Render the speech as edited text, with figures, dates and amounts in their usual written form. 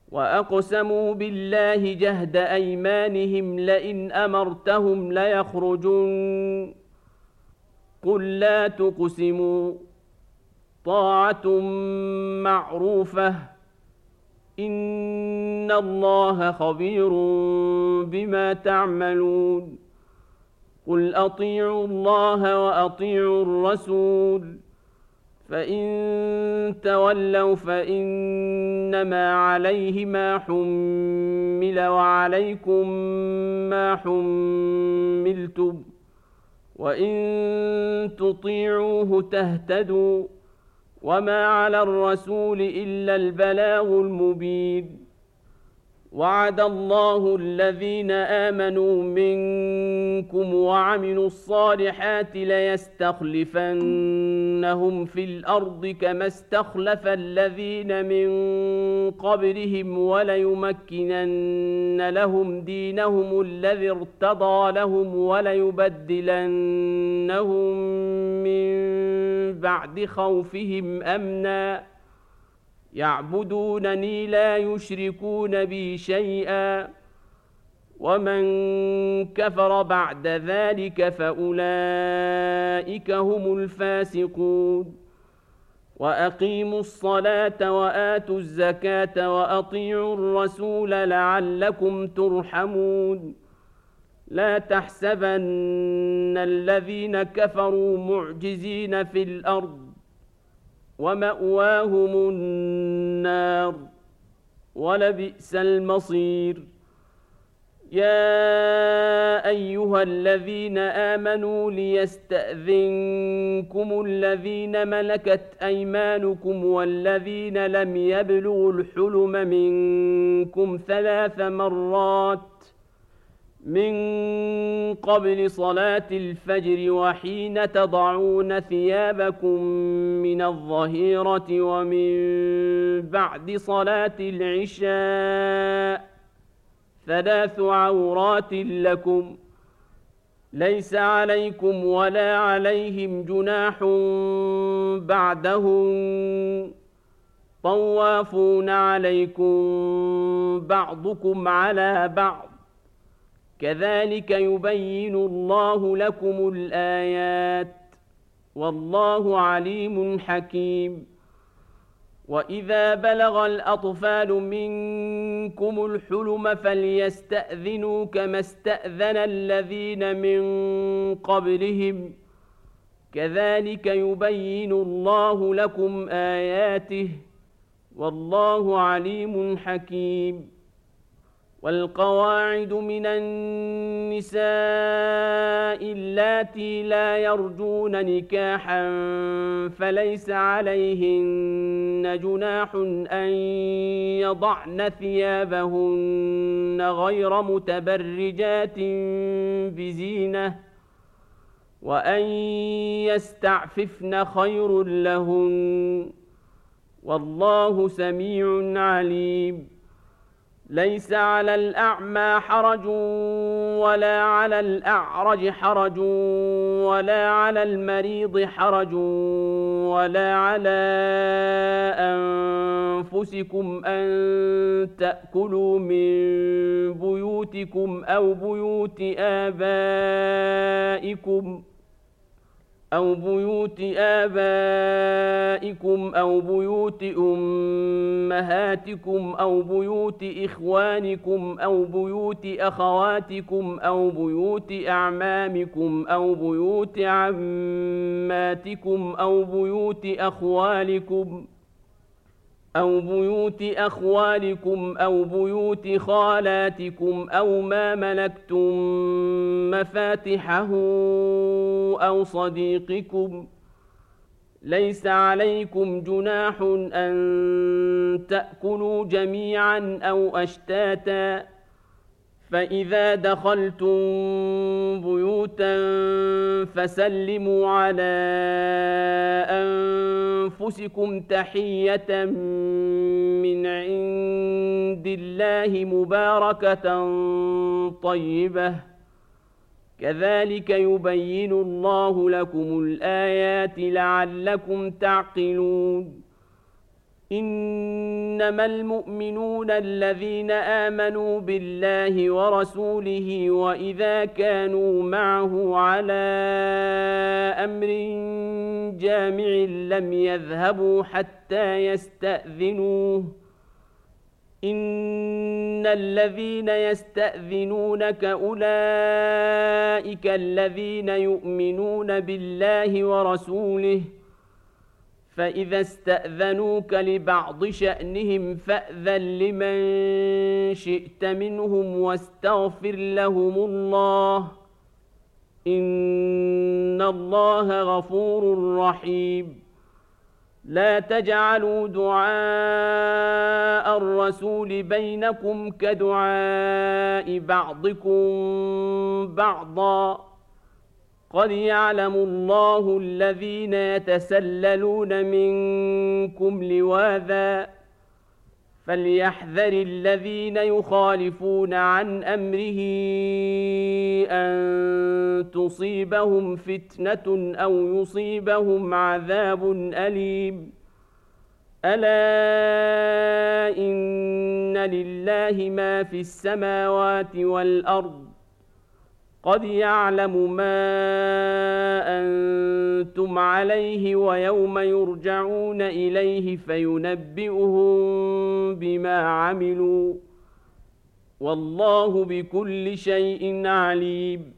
وأقسموا بالله جهد أيمانهم لئن أمرتهم ليخرجن قل لا تقسموا طاعة معروفة إن الله خبير بما تعملون قل أطيعوا الله وأطيعوا الرسول فإن تولوا فإنما عليه ما حمل وعليكم ما حملتم وإن تطيعوه تهتدوا وما على الرسول إلا البلاغ المبين وعد الله الذين آمنوا منكم وعملوا الصالحات ليستخلفنهم في الأرض كما استخلف الذين من قبلهم وليمكنن لهم دينهم الذي ارتضى لهم وليبدلنهم من بعد خوفهم أمنا يعبدونني لا يشركون بي شيئا ومن كفر بعد ذلك فأولئك هم الفاسقون وأقيموا الصلاة وآتوا الزكاة وأطيعوا الرسول لعلكم ترحمون لا تحسبن الذين كفروا معجزين في الأرض ومأواهم النار ولبئس المصير يا أيها الذين آمنوا ليستأذنكم الذين ملكت أيمانكم والذين لم يبلغوا الحلم منكم 3 مرات من قبل صلاة الفجر وحين تضعون ثيابكم من الظهيرة ومن بعد صلاة العشاء 3 عورات لكم ليس عليكم ولا عليهم جناح بعدهم طوافون عليكم بعضكم على بعض كذلك يبين الله لكم الآيات والله عليم حكيم وإذا بلغ الأطفال منكم الحلم فليستأذنوا كما استأذن الذين من قبلهم كذلك يبين الله لكم آياته والله عليم حكيم والقواعد من النساء اللاتي لا يرجون نكاحا فليس عليهن جناح أن يضعن ثيابهن غير متبرجات بزينة وأن يستعففن خير لهن والله سميع عليم ليس على الأعمى حرج ولا على الأعرج حرج ولا على المريض حرج ولا على أنفسكم أن تأكلوا من بيوتكم أو بيوت آبائكم أو بيوت أمهاتكم أو بيوت إخوانكم أو بيوت أخواتكم أو بيوت أعمامكم أو بيوت عماتكم أو بيوت أخوالكم أو بيوت خالاتكم أو ما ملكتم مفاتحه أو صديقكم ليس عليكم جناح أن تأكلوا جميعا أو أشتاتا فإذا دخلتم بيوتا فسلموا على أنفسكم تحية من عند الله مباركة طيبة كذلك يبين الله لكم الآيات لعلكم تعقلون إنما المؤمنون الذين آمنوا بالله ورسوله وإذا كانوا معه على أمر جامع لم يذهبوا حتى يستأذنوه إن الذين يستأذنونك أولئك الذين يؤمنون بالله ورسوله فإذا استأذنوك لبعض شأنهم فأذن لمن شئت منهم واستغفر لهم الله إن الله غفور رحيم لا تجعلوا دعاء الرسول بينكم كدعاء بعضكم بعضا قد يعلم الله الذين يتسللون منكم لواذا فليحذر الذين يخالفون عن أمره أن تصيبهم فتنة أو يصيبهم عذاب أليم ألا إن لله ما في السماوات والأرض قد يعلم ما أنتم عليه ويوم يرجعون إليه فينبئهم بما عملوا والله بكل شيء عليم